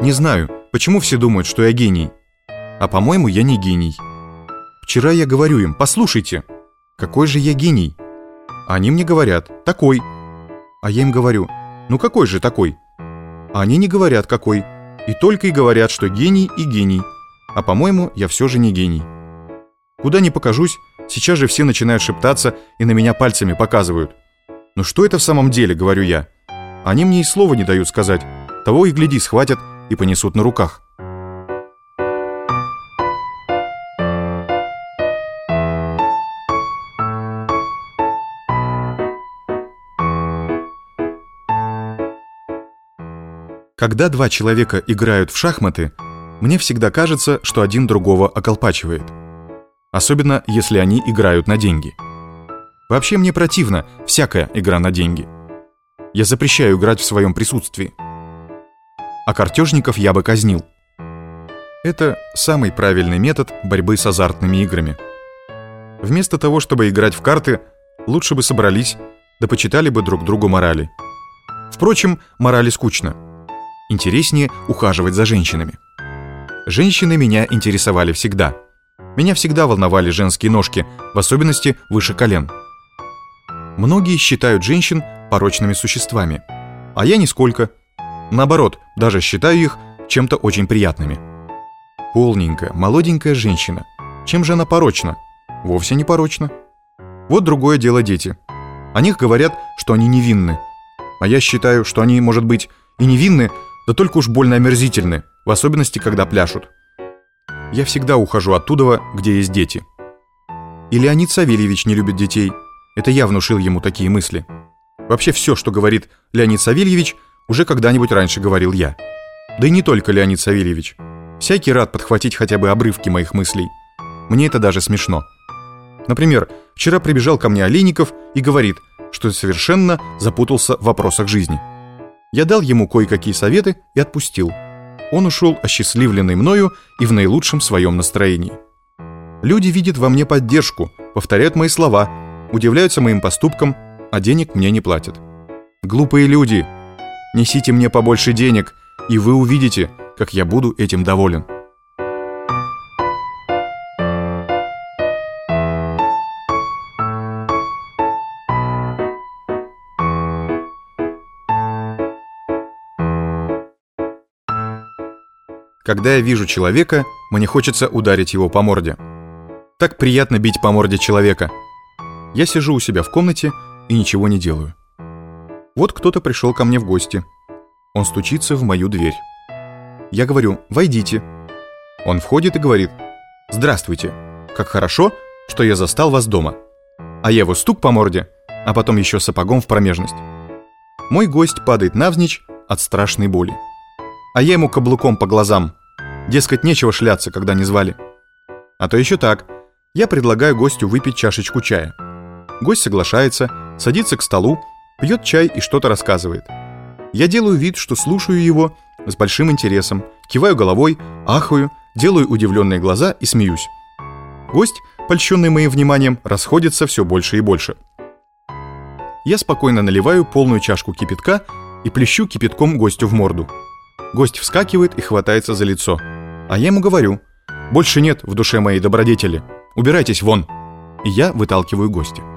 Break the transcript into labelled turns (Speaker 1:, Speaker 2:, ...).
Speaker 1: Не знаю, почему все думают, что я гений. А по-моему, я не гений. Вчера я говорю им: послушайте, какой же я гений? Они мне говорят: такой. А я им говорю: ну какой же такой? А они не говорят какой, и только и говорят, что гений и гений. А по-моему, я все же не гений. Куда ни покажусь, сейчас же все начинают шептаться и на меня пальцами показывают. Ну что это в самом деле, говорю я. Они мне и слова не дают сказать. Того и гляди, схватят и понесут на руках. Когда два человека играют в шахматы, мне всегда кажется, что один другого околпачивает. Особенно, если они играют на деньги. Вообще мне противна всякая игра на деньги. Я запрещаю играть в своем присутствии. А картежников я бы казнил. Это самый правильный метод борьбы с азартными играми. Вместо того, чтобы играть в карты, лучше бы собрались, да почитали бы друг другу морали. Впрочем, морали скучно. Интереснее ухаживать за женщинами. Женщины меня интересовали всегда. Меня всегда волновали женские ножки, в особенности выше колен. Многие считают женщин порочными существами, а я нисколько. Наоборот, даже считаю их чем-то очень приятными. Полненькая, молоденькая женщина. Чем же она порочна? Вовсе не порочна. Вот другое дело дети. О них говорят, что они невинны. А я считаю, что они, может быть, и невинны, да только уж больно омерзительны, в особенности, когда пляшут. Я всегда ухожу оттуда, где есть дети. И Леонид Савельевич не любит детей. Это я внушил ему такие мысли. Вообще все, что говорит Леонид Савельевич, уже когда-нибудь раньше говорил я. Да и не только Леонид Савельевич. Всякий рад подхватить хотя бы обрывки моих мыслей. Мне это даже смешно. Например, вчера прибежал ко мне Олейников и говорит, что совершенно запутался в вопросах жизни. Я дал ему кое-какие советы и отпустил. Он ушел осчастливленный мною и в наилучшем своем настроении. Люди видят во мне поддержку, повторяют мои слова, удивляются моим поступкам, а денег мне не платят. Глупые люди, несите мне побольше денег, и вы увидите, как я буду этим доволен. Когда я вижу человека, мне хочется ударить его по морде. Так приятно бить по морде человека. Я сижу у себя в комнате и ничего не делаю. Вот кто-то пришел ко мне в гости. Он стучится в мою дверь. Я говорю: «Войдите». Он входит и говорит: «Здравствуйте, как хорошо, что я застал вас дома». А я его стук по морде, а потом еще сапогом в промежность. Мой гость падает навзничь от страшной боли. А я ему каблуком по глазам. Дескать, нечего шляться, когда не звали. А то еще так. Я предлагаю гостю выпить чашечку чая. Гость соглашается, садится к столу, пьет чай и что-то рассказывает. Я делаю вид, что слушаю его с большим интересом, киваю головой, ахаю, делаю удивленные глаза и смеюсь. Гость, польщенный моим вниманием, расходится все больше и больше. Я спокойно наливаю полную чашку кипятка и плещу кипятком гостю в морду. Гость вскакивает и хватается за лицо. А я ему говорю: «Больше нет в душе моей добродетели. Убирайтесь вон». И я выталкиваю гостя.